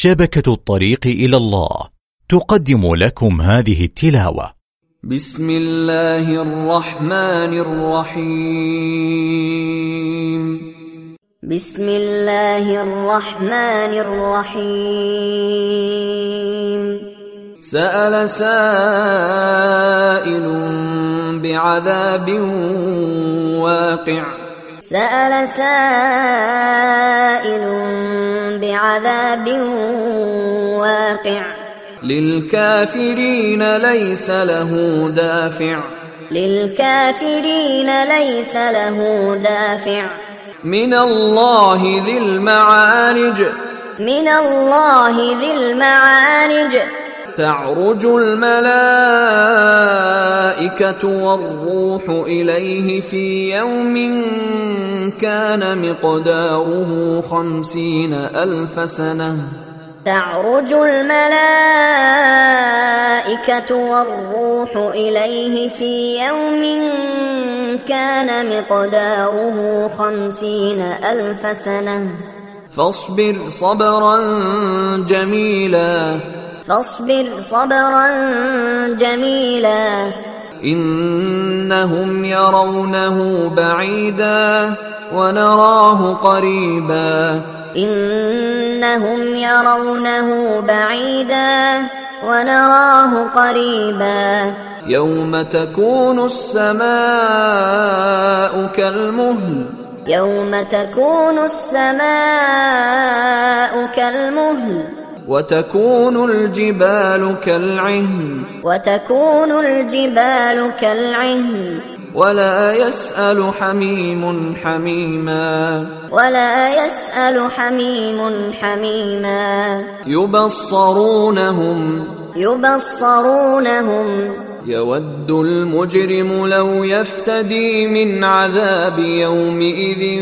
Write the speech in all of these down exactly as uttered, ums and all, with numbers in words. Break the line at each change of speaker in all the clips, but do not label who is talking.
شبكة الطريق إلى الله تقدم لكم هذه التلاوة.
بسم الله الرحمن الرحيم.
بسم الله الرحمن الرحيم.
سأل سائل بعذاب واقع.
سأل سائل بعذاب واقع.
للكافرين ليس له دافع.
للكافرين ليس له دافع.
من الله ذي المعارج.
من الله ذي المعارج.
تعرج الملائكة والروح إليه في يوم كان مقداره خمسين ألف سنة.
تعرج الملائكة والروح إليه في يوم كان مقداره خمسين ألف سنة.
فاصبر صبرا جميلا.
فاصبر صبرا جميلا.
إنهم يرونه بعيدا ونراه قريبا.
إنهم يرونه بعيدا ونراه قريبا.
يوم تكون السماء كالمهل.
يوم تكون السماء كالمهل.
وتكون الجبال كالعهن.
وتكون الجبال كالعهن.
ولا يسأل حميم حميما.
ولا يسأل حميم حميما.
يبصرونهم.
يبصرونهم.
يود المجرم لو يفتدي من عذاب يومئذ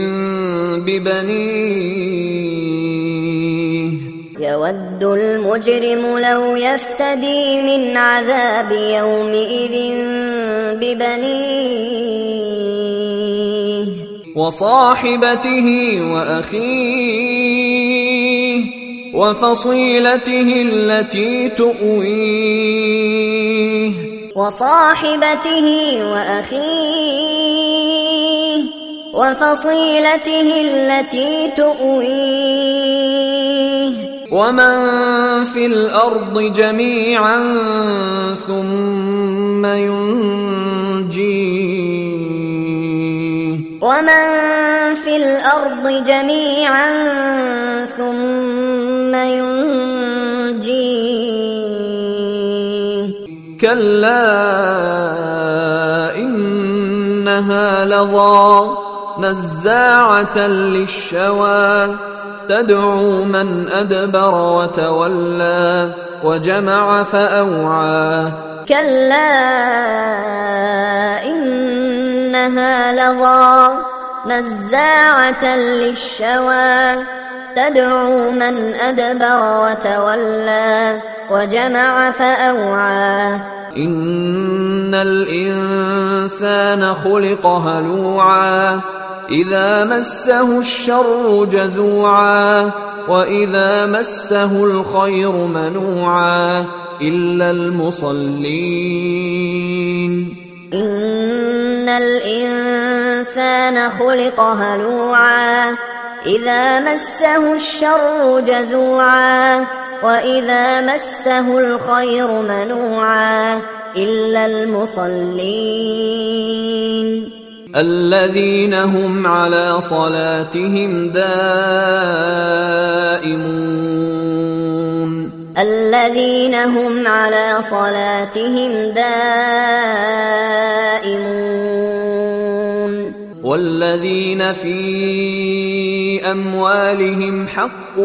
ببنيه.
يود المجرم لو يفتدي من عذاب يومئذ ببنيه.
وصاحبته وأخيه وفصيلته التي تؤويه.
وصاحبته وأخيه وفصيلته التي تؤويه.
ومن في الأرض جميعا ثم ينجيه.
ومن في الأرض جميعا ثم ينجيه.
كلا إنها لظى نزاعة للشوى. تدعو من أدبر وتولى وجمع فأوعى.
كلا إنها لظى نزاعة للشوى. تدعو من أدبر وتولى وجمع فأوعى.
إن الإنسان خلق هلوعا. إذا مسه الشر جزوعا وإذا مسه الخير منوعا إلا المصلين.
إن الإنسان خلق هلوعا. إذا مسه الشر جزوعا وإذا مسه الخير منوعا إلا المصلين.
الذين هم على صلاتهم دائمون.
الذين هم على صلاتهم دائمون.
والذين في أموالهم حق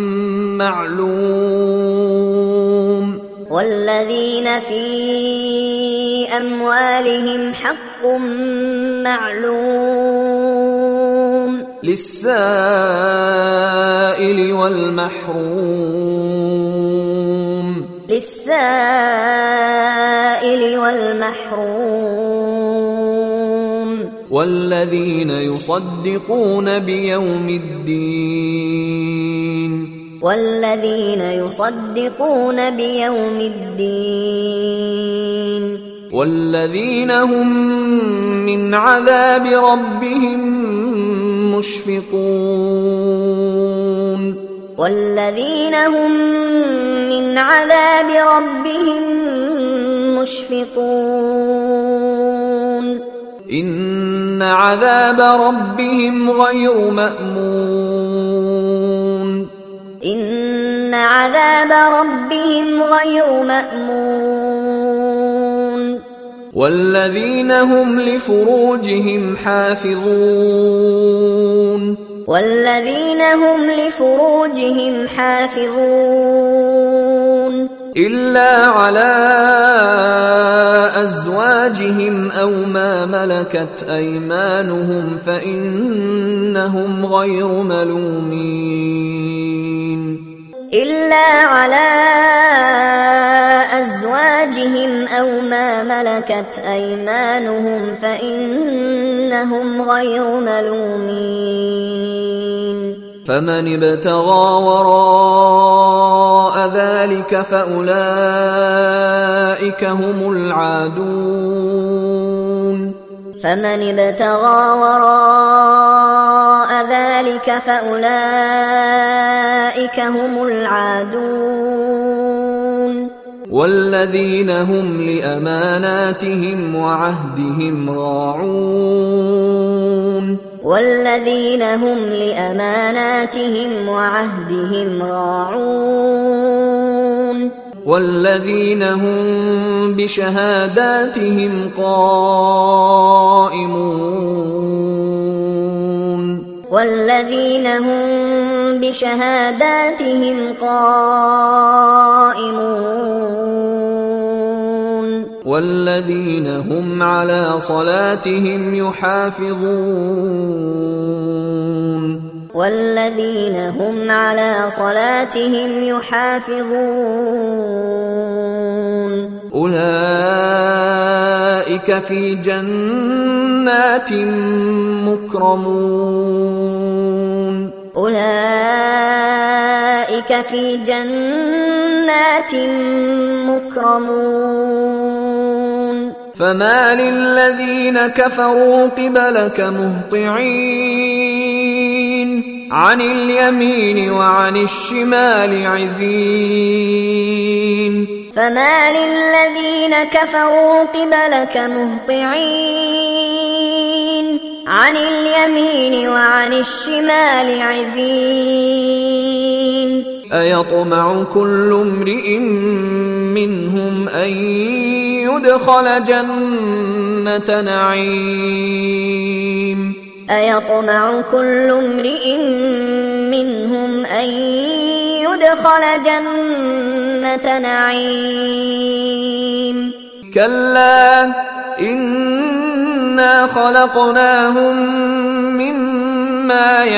معلوم.
والذين في أموالهم حق معلوم.
للسائل والمحروم.
للسائل والمحروم.
والذين يصدقون بيوم الدين.
والذين يصدقون بيوم الدين
والذين هم من عذاب ربهم مشفقون
والذين هم من عذاب ربهم مشفقون
إن عذاب ربهم غير مأمون
إن عذاب ربهم غير مأمون
والذين هم لفروجهم حافظون
والذين هم لفروجهم حافظون
إلا على أزواجهم أو ما ملكت أيمانهم فإنهم غير ملومين
إلا على أزواجهم أو ما ملكت أيمانهم فإنهم غير ملومين
فمن ابتغى وراء ذلك فأولئك هم العادون
فمن ابتغى وراء ذلك فأولئك هم العادون
والذين هم لأماناتهم وعهدهم راعون
والذين هم لأماناتهم وعهدهم راعون
والذين هم بشهاداتهم قائمون
والذين هم بشهاداتهم قائمون
والذين هم على صلاتهم يحافظون
والذين هم على صلاتهم يحافظون
أولئك في جنات مكرمون
أولئك في جنات مكرمون
فما للذين كفروا قبلك مهطعين عن اليمين وعن الشمال عزين
فما للذين كفروا قبلك مهطعين عن اليمين وعن الشمال عزين
أيطمع كل امرئ منهم أن يدخل جنة نعيم
أيطمع كل امرئ منهم أن يدخل جنة نعيم
كلا إنا خلقناهم مما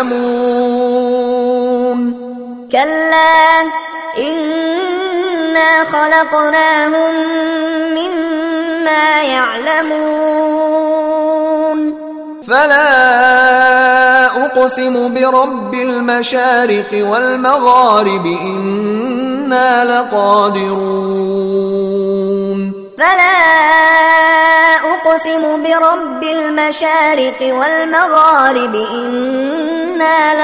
يعلمون
كلا إنا خلقناهم مما يعلمون
فلا أقسم برب المشارق والمغارب إنا لقادرون
فلا أقسم برب المشارق والمغارب إنا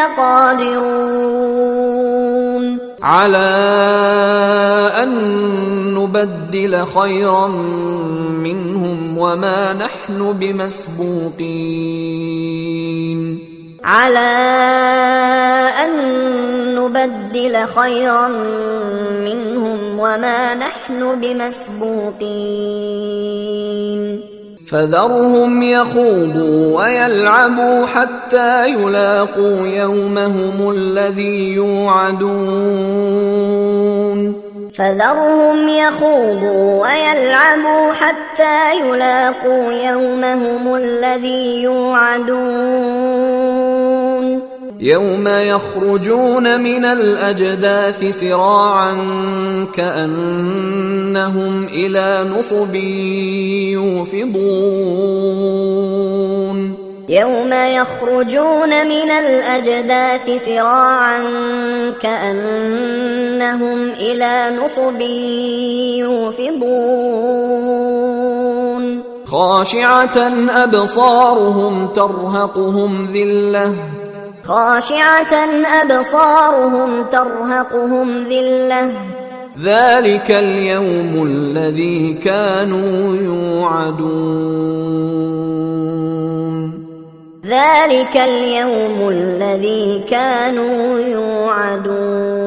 لقادرون
على أن نبدل خيرا منهم وما نحن بمسبوقين
على أن نبدل خيرا منهم وما نحن بمسبوقين
فذرهم يخوضوا ويلعبوا حتى يلاقوا يومهم الذي يوعدون
فذرهم يخوضوا ويلعبوا حتى يلاقوا يومهم الذي يوعدون
يوم يخرجون من الأجداث سراعا كأنهم إلى نصب يوفضون
يوم يخرجون من الأجداث سراعا كأنهم إلى نصب يوفضون
خاشعة أبصارهم ترهقهم ذلة
خاشعة أبصارهم ترهقهم ذلة
ذلك اليوم الذي كانوا يوعدون
ذلك اليوم الذي كانوا يوعدون